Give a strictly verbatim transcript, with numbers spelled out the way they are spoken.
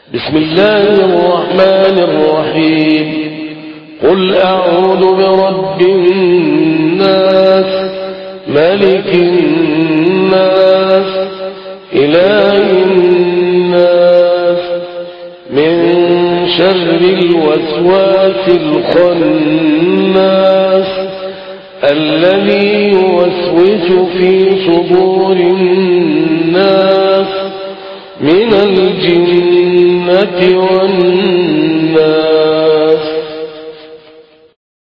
بسم الله الرحمن الرحيم قل أعوذ برب الناس ملك الناس إله الناس من شر الوسواس الخناس الذي يوسوس في صدور الناس من الجنة والناس